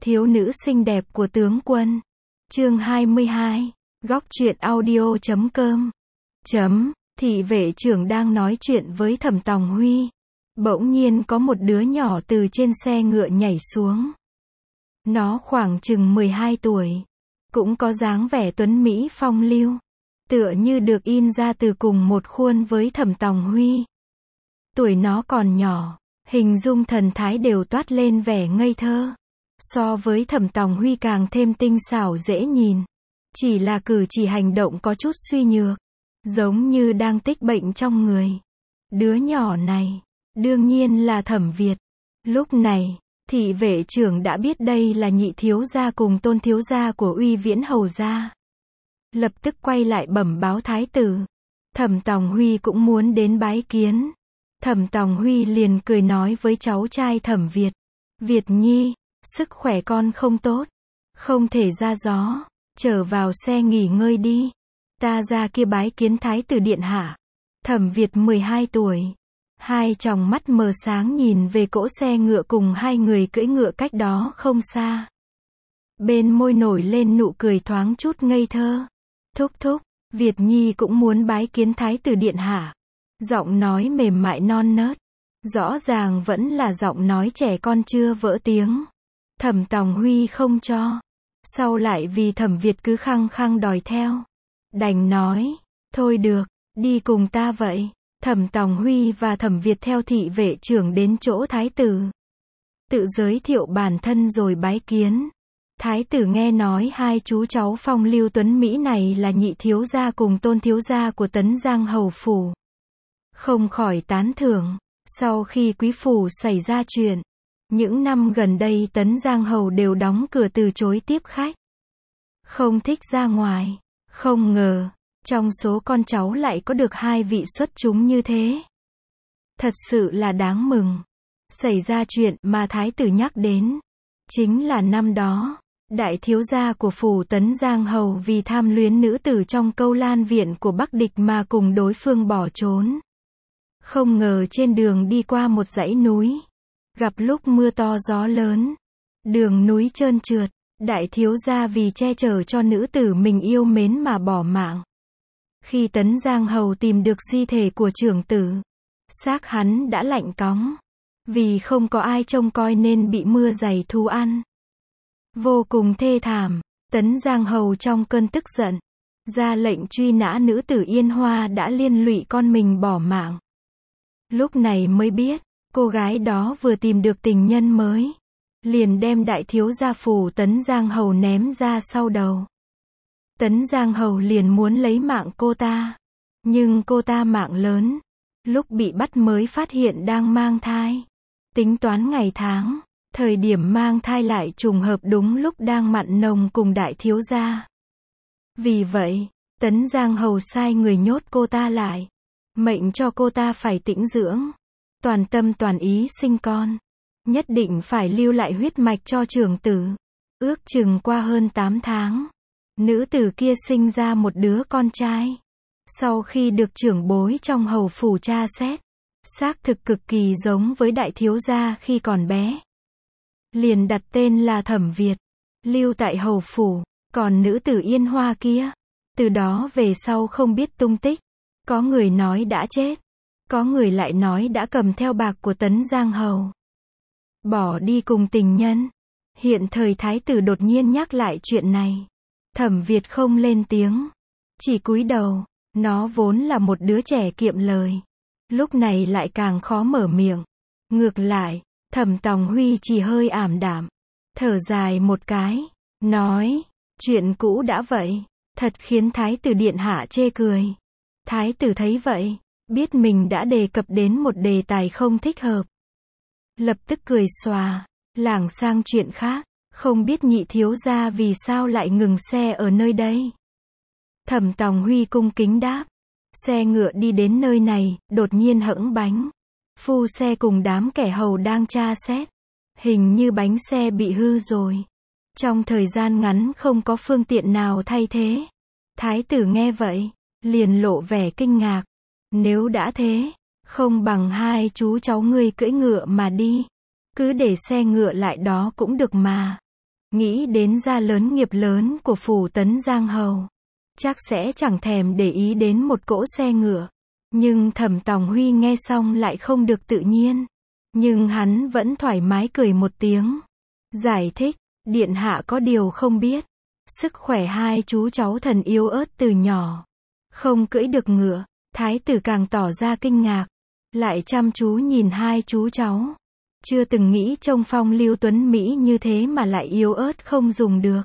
Thiếu nữ xinh đẹp của tướng quân. Chương 22. Góc truyện audio.com. Thị vệ trưởng đang nói chuyện với Thẩm Tòng Huy. Bỗng nhiên có một đứa nhỏ từ trên xe ngựa nhảy xuống. Nó khoảng chừng 12 tuổi. Cũng có dáng vẻ tuấn mỹ phong lưu. Tựa như được in ra từ cùng một khuôn với Thẩm Tòng Huy. Tuổi nó còn nhỏ, hình dung thần thái đều toát lên vẻ ngây thơ. So với Thẩm Tòng Huy càng thêm tinh xảo dễ nhìn. Chỉ là cử chỉ hành động có chút suy nhược, giống như đang tích bệnh trong người. Đứa nhỏ này, đương nhiên là Thẩm Việt. Lúc này, thị vệ trưởng đã biết đây là nhị thiếu gia cùng tôn thiếu gia của Uy Viễn hầu gia. Lập tức quay lại bẩm báo thái tử. Thẩm Tòng Huy cũng muốn đến bái kiến. Thẩm Tòng Huy liền cười nói với cháu trai Thẩm Việt. Việt nhi, sức khỏe con không tốt, không thể ra gió, trở vào xe nghỉ ngơi đi. Ta ra kia bái kiến thái tử điện hạ. Thẩm Việt 12 tuổi. Hai tròng mắt mờ sáng nhìn về cỗ xe ngựa cùng hai người cưỡi ngựa cách đó không xa. Bên môi nổi lên nụ cười thoáng chút ngây thơ. Thúc thúc, Việt nhi cũng muốn bái kiến thái tử điện hạ. Giọng nói mềm mại non nớt. Rõ ràng vẫn là giọng nói trẻ con chưa vỡ tiếng. Thẩm Tòng Huy không cho. Sau lại vì Thẩm Việt cứ khăng khăng đòi theo. Đành nói, thôi được, đi cùng ta vậy. Thẩm Tòng Huy và Thẩm Việt theo thị vệ trưởng đến chỗ thái tử. Tự giới thiệu bản thân rồi bái kiến. Thái tử nghe nói hai chú cháu phong lưu tuấn Mỹ này là nhị thiếu gia cùng tôn thiếu gia của Tấn Giang Hầu Phủ. Không khỏi tán thưởng. Sau khi quý phủ xảy ra chuyện, những năm gần đây Tấn Giang Hầu đều đóng cửa từ chối tiếp khách. Không thích ra ngoài. Không ngờ, trong số con cháu lại có được hai vị xuất chúng như thế. Thật sự là đáng mừng. Xảy ra chuyện mà thái tử nhắc đến. Chính là năm đó, đại thiếu gia của phủ Tấn Giang Hầu vì tham luyến nữ tử trong Câu Lan viện của Bắc Địch mà cùng đối phương bỏ trốn. Không ngờ trên đường đi qua một dãy núi, gặp lúc mưa to gió lớn, đường núi trơn trượt, đại thiếu gia vì che chở cho nữ tử mình yêu mến mà bỏ mạng. Khi Tấn Giang Hầu tìm được di thể của trưởng tử, xác hắn đã lạnh cóng, vì không có ai trông coi nên bị mưa dày thu ăn. Vô cùng thê thảm, Tấn Giang Hầu trong cơn tức giận, ra lệnh truy nã nữ tử Yên Hoa đã liên lụy con mình bỏ mạng. Lúc này mới biết, cô gái đó vừa tìm được tình nhân mới. Liền đem đại thiếu gia phủ Tấn Giang Hầu ném ra sau đầu. Tấn Giang Hầu liền muốn lấy mạng cô ta. Nhưng cô ta mạng lớn. Lúc bị bắt mới phát hiện đang mang thai. Tính toán ngày tháng, thời điểm mang thai lại trùng hợp đúng lúc đang mặn nồng cùng đại thiếu gia. Vì vậy, Tấn Giang Hầu sai người nhốt cô ta lại. Mệnh cho cô ta phải tĩnh dưỡng. Toàn tâm toàn ý sinh con. Nhất định phải lưu lại huyết mạch cho trưởng tử. Ước chừng qua hơn 8 tháng. Nữ tử kia sinh ra một đứa con trai. Sau khi được trưởng bối trong hầu phủ tra xét, xác thực cực kỳ giống với đại thiếu gia khi còn bé. Liền đặt tên là Thẩm Việt. Lưu tại hầu phủ. Còn nữ tử Yên Hoa kia, từ đó về sau không biết tung tích. Có người nói đã chết. Có người lại nói đã cầm theo bạc của Tấn Giang Hầu. Bỏ đi cùng tình nhân. Hiện thời thái tử đột nhiên nhắc lại chuyện này. Thẩm Việt không lên tiếng. Chỉ cúi đầu. Nó vốn là một đứa trẻ kiệm lời. Lúc này lại càng khó mở miệng. Ngược lại, Thẩm Tòng Huy chỉ hơi ảm đạm. Thở dài một cái. Nói, chuyện cũ đã vậy. Thật khiến thái tử điện hạ chê cười. Thái tử thấy vậy, biết mình đã đề cập đến một đề tài không thích hợp. Lập tức cười xòa, lảng sang chuyện khác, không biết nhị thiếu gia vì sao lại ngừng xe ở nơi đây. Thẩm Tòng Huy cung kính đáp. Xe ngựa đi đến nơi này, đột nhiên hẫng bánh. Phu xe cùng đám kẻ hầu đang tra xét. Hình như bánh xe bị hư rồi. Trong thời gian ngắn không có phương tiện nào thay thế. Thái tử nghe vậy, liền lộ vẻ kinh ngạc. Nếu đã thế, không bằng hai chú cháu ngươi cưỡi ngựa mà đi. Cứ để xe ngựa lại đó cũng được mà. nghĩ đến gia lớn nghiệp lớn của phủ Tấn Giang Hầu, chắc sẽ chẳng thèm để ý đến một cỗ xe ngựa. Nhưng Thẩm Tòng Huy nghe xong lại không được tự nhiên. Nhưng hắn vẫn thoải mái cười một tiếng. Giải thích, điện hạ có điều không biết. Sức khỏe hai chú cháu thần yếu ớt từ nhỏ. Không cưỡi được ngựa, thái tử càng tỏ ra kinh ngạc. Lại chăm chú nhìn hai chú cháu. Chưa từng nghĩ trông phong lưu tuấn Mỹ như thế mà lại yếu ớt không dùng được.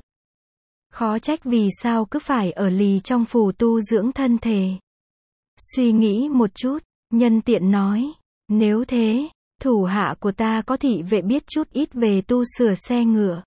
Khó trách vì sao cứ phải ở lì trong phủ tu dưỡng thân thể. Suy nghĩ một chút, nhân tiện nói, nếu thế, thủ hạ của ta có thị vệ biết chút ít về tu sửa xe ngựa.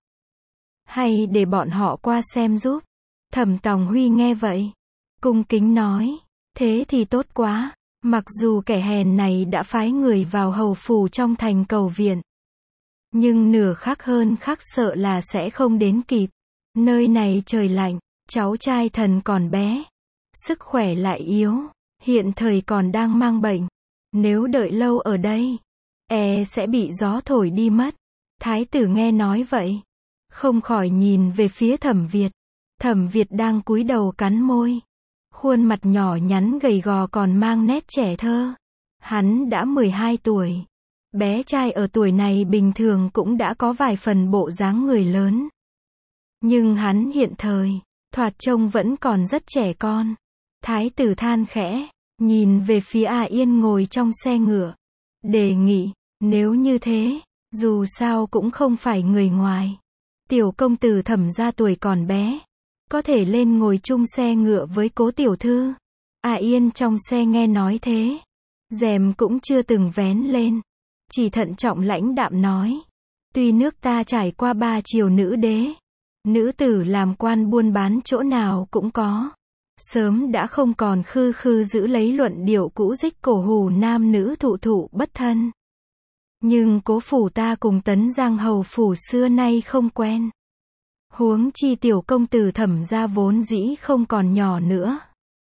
Hay để bọn họ qua xem giúp. Thẩm Tòng Huy nghe vậy, cung kính nói, thế thì tốt quá, mặc dù kẻ hèn này đã phái người vào hầu phủ trong thành cầu viện. Nhưng nửa khắc hơn khắc sợ là sẽ không đến kịp. Nơi này trời lạnh, cháu trai thần còn bé, sức khỏe lại yếu, hiện thời còn đang mang bệnh. Nếu đợi lâu ở đây, sẽ bị gió thổi đi mất. Thái tử nghe nói vậy, không khỏi nhìn về phía Thẩm Việt. Thẩm Việt đang cúi đầu cắn môi. Khuôn mặt nhỏ nhắn gầy gò còn mang nét trẻ thơ. Hắn đã 12 tuổi. Bé trai ở tuổi này bình thường cũng đã có vài phần bộ dáng người lớn. Nhưng hắn hiện thời, thoạt trông vẫn còn rất trẻ con. Thái tử than khẽ, nhìn về phía A Yên ngồi trong xe ngựa. Đề nghị, nếu như thế, dù sao cũng không phải người ngoài. Tiểu công tử Thẩm gia tuổi còn bé, có thể lên ngồi chung xe ngựa với cố tiểu thư. A Yên trong xe nghe nói thế, rèm cũng chưa từng vén lên, chỉ thận trọng lãnh đạm nói, tuy nước ta trải qua 3 triều nữ đế, nữ tử làm quan buôn bán chỗ nào cũng có, sớm đã không còn khư khư giữ lấy luận điệu cũ dích cổ hủ nam nữ thụ thụ bất thân. Nhưng cố phủ ta cùng Tấn Giang hầu phủ xưa nay không quen. Huống chi tiểu công tử Thẩm gia vốn dĩ không còn nhỏ nữa.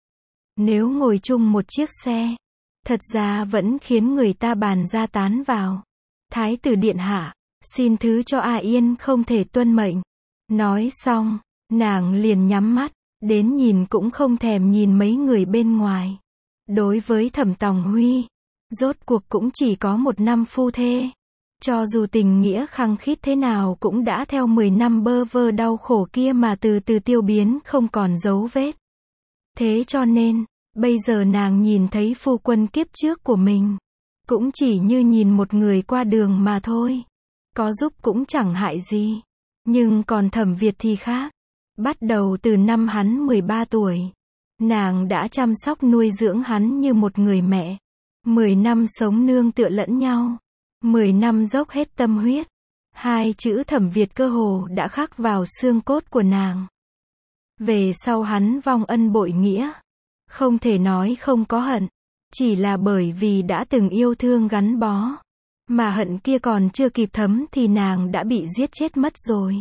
Nếu ngồi chung một chiếc xe, thật ra vẫn khiến người ta bàn ra tán vào. Thái tử điện hạ, xin thứ cho A Yên không thể tuân mệnh. Nói xong, nàng liền nhắm mắt, đến nhìn cũng không thèm nhìn mấy người bên ngoài. Đối với Thẩm Tòng Huy, rốt cuộc cũng chỉ có 1 năm phu thê. Cho dù tình nghĩa khăng khít thế nào cũng đã theo 10 năm bơ vơ đau khổ kia mà từ từ tiêu biến không còn dấu vết. Thế cho nên, bây giờ nàng nhìn thấy phu quân kiếp trước của mình, cũng chỉ như nhìn một người qua đường mà thôi. Có giúp cũng chẳng hại gì. Nhưng còn Thẩm Việt thì khác. Bắt đầu từ năm hắn 13 tuổi, nàng đã chăm sóc nuôi dưỡng hắn như một người mẹ. 10 năm sống nương tựa lẫn nhau. 10 năm dốc hết tâm huyết. 2 chữ Thẩm Việt cơ hồ đã khắc vào xương cốt của nàng. Về sau hắn vong ân bội nghĩa. Không thể nói không có hận. Chỉ là bởi vì đã từng yêu thương gắn bó. Mà hận kia còn chưa kịp thấm thì nàng đã bị giết chết mất rồi.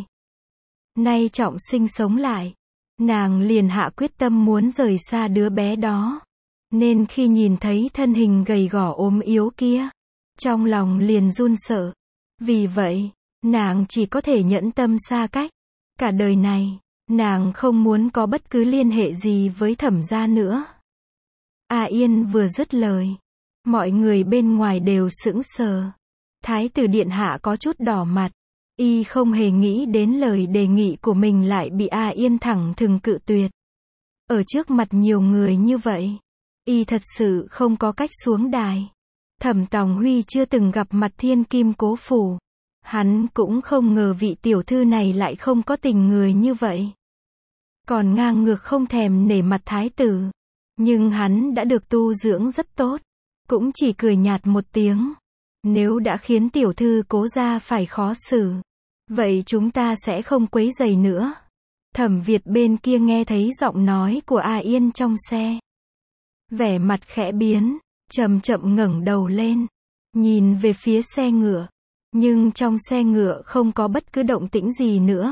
Nay trọng sinh sống lại. Nàng liền hạ quyết tâm muốn rời xa đứa bé đó. Nên khi nhìn thấy thân hình gầy gò ốm yếu kia, trong lòng liền run sợ. Vì vậy, nàng chỉ có thể nhẫn tâm xa cách. Cả đời này, nàng không muốn có bất cứ liên hệ gì với Thẩm gia nữa. A Yên vừa dứt lời, mọi người bên ngoài đều sững sờ. Thái tử điện hạ có chút đỏ mặt. Y không hề nghĩ đến lời đề nghị của mình lại bị A Yên thẳng thừng cự tuyệt. Ở trước mặt nhiều người như vậy, Y thật sự không có cách xuống đài. Thẩm Tòng Huy chưa từng gặp mặt thiên kim cố phủ. Hắn cũng không ngờ vị tiểu thư này lại không có tình người như vậy. Còn ngang ngược không thèm nể mặt thái tử. Nhưng hắn đã được tu dưỡng rất tốt. Cũng chỉ cười nhạt một tiếng. Nếu đã khiến tiểu thư cố gia phải khó xử, vậy chúng ta sẽ không quấy rầy nữa. Thẩm Việt bên kia nghe thấy giọng nói của A Yên trong xe. Vẻ mặt khẽ biến, chậm chậm ngẩng đầu lên, nhìn về phía xe ngựa. Nhưng trong xe ngựa không có bất cứ động tĩnh gì nữa.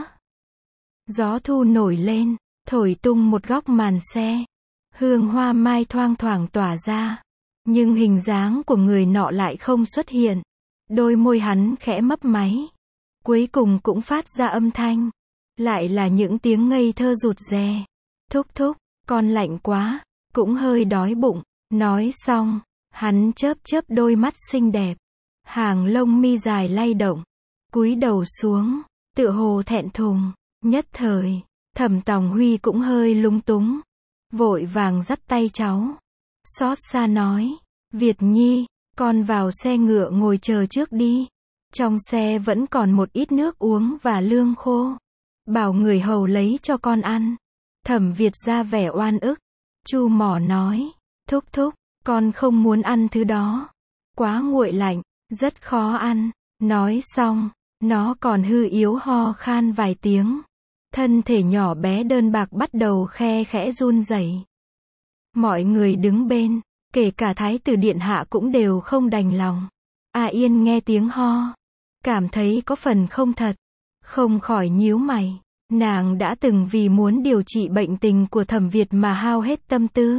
Gió thu nổi lên, thổi tung một góc màn xe. Hương hoa mai thoang thoảng tỏa ra. Nhưng hình dáng của người nọ lại không xuất hiện. Đôi môi hắn khẽ mấp máy. cuối cùng cũng phát ra âm thanh. Lại là những tiếng ngây thơ rụt rè. Thúc thúc, con lạnh quá, cũng hơi đói bụng. Nói xong, hắn chớp chớp đôi mắt xinh đẹp. Hàng lông mi dài lay động. Cúi đầu xuống, tựa hồ thẹn thùng. Nhất thời, Thẩm Tòng Huy cũng hơi lúng túng. Vội vàng dắt tay cháu. Xót xa nói, Việt Nhi, con vào xe ngựa ngồi chờ trước đi. Trong xe vẫn còn một ít nước uống và lương khô. Bảo người hầu lấy cho con ăn. Thẩm Việt ra vẻ oan ức. Chu mỏ nói, thúc thúc, con không muốn ăn thứ đó. Quá nguội lạnh, rất khó ăn. Nói xong, nó còn hư yếu ho khan vài tiếng. Thân thể nhỏ bé đơn bạc bắt đầu khe khẽ run rẩy. Mọi người đứng bên, kể cả Thái tử điện hạ cũng đều không đành lòng. A Yên nghe tiếng ho, cảm thấy có phần không thật, không khỏi nhíu mày. Nàng đã từng vì muốn điều trị bệnh tình của Thẩm Việt mà hao hết tâm tư.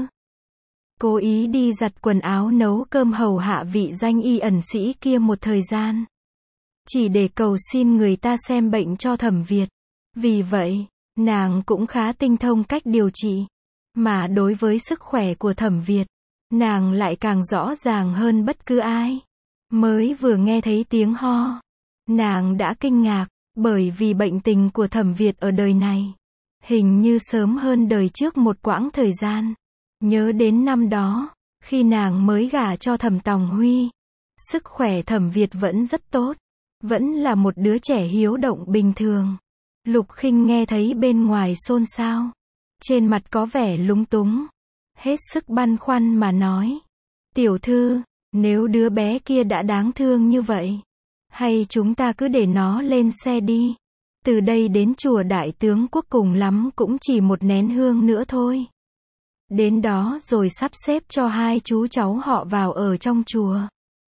Cố ý đi giặt quần áo nấu cơm hầu hạ vị danh y ẩn sĩ kia một thời gian. Chỉ để cầu xin người ta xem bệnh cho Thẩm Việt. Vì vậy, nàng cũng khá tinh thông cách điều trị. Mà đối với sức khỏe của Thẩm Việt, nàng lại càng rõ ràng hơn bất cứ ai. Mới vừa nghe thấy tiếng ho, nàng đã kinh ngạc, bởi vì bệnh tình của Thẩm Việt ở đời này, hình như sớm hơn đời trước một quãng thời gian. Nhớ đến năm đó, khi nàng mới gả cho Thẩm Tòng Huy, sức khỏe Thẩm Việt vẫn rất tốt, vẫn là một đứa trẻ hiếu động bình thường. Lục Khinh nghe thấy bên ngoài xôn xao, trên mặt có vẻ lúng túng, hết sức băn khoăn mà nói, tiểu thư, nếu đứa bé kia đã đáng thương như vậy, hay chúng ta cứ để nó lên xe đi. Từ đây đến chùa Đại Tướng Quốc cùng lắm cũng chỉ một nén hương nữa thôi. Đến đó rồi sắp xếp cho hai chú cháu họ vào ở trong chùa.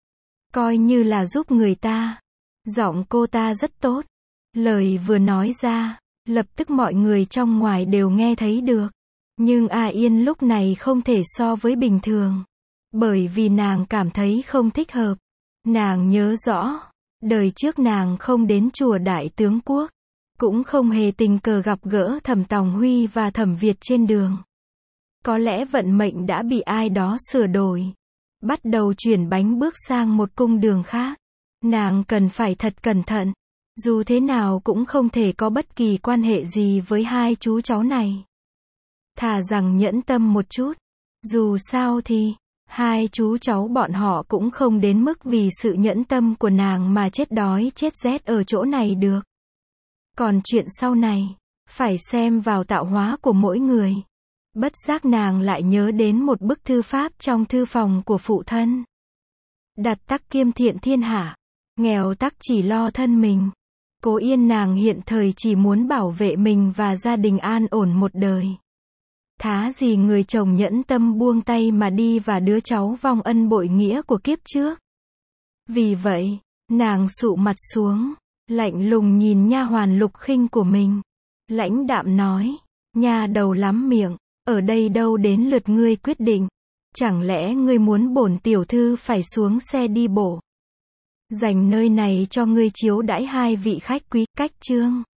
Coi như là giúp người ta. Giọng cô ta rất tốt. Lời vừa nói ra, lập tức mọi người trong ngoài đều nghe thấy được. Nhưng A Yên lúc này không thể so với bình thường. Bởi vì nàng cảm thấy không thích hợp. Nàng nhớ rõ, đời trước nàng không đến chùa Đại Tướng Quốc, cũng không hề tình cờ gặp gỡ Thẩm Tòng Huy và Thẩm Việt trên đường. Có lẽ vận mệnh đã bị ai đó sửa đổi, bắt đầu chuyển bánh bước sang một cung đường khác. Nàng cần phải thật cẩn thận, dù thế nào cũng không thể có bất kỳ quan hệ gì với hai chú cháu này. Thà rằng nhẫn tâm một chút, dù sao thì hai chú cháu bọn họ cũng không đến mức vì sự nhẫn tâm của nàng mà chết đói chết rét ở chỗ này được. Còn chuyện sau này, phải xem vào tạo hóa của mỗi người. Bất giác nàng lại nhớ đến một bức thư pháp trong thư phòng của phụ thân. Đạt tắc kiêm thiện thiên hạ, nghèo tắc chỉ lo thân mình. Cố Yên nàng hiện thời chỉ muốn bảo vệ mình và gia đình an ổn một đời. Thá gì người chồng nhẫn tâm buông tay mà đi và đứa cháu vong ân bội nghĩa của kiếp trước. Vì vậy, nàng sụ mặt xuống, lạnh lùng nhìn nha hoàn Lục Khinh của mình. Lãnh đạm nói, nha đầu lắm miệng, ở đây đâu đến lượt ngươi quyết định. Chẳng lẽ ngươi muốn bổn tiểu thư phải xuống xe đi bộ? Dành nơi này cho ngươi chiếu đãi hai vị khách quý. Cách chương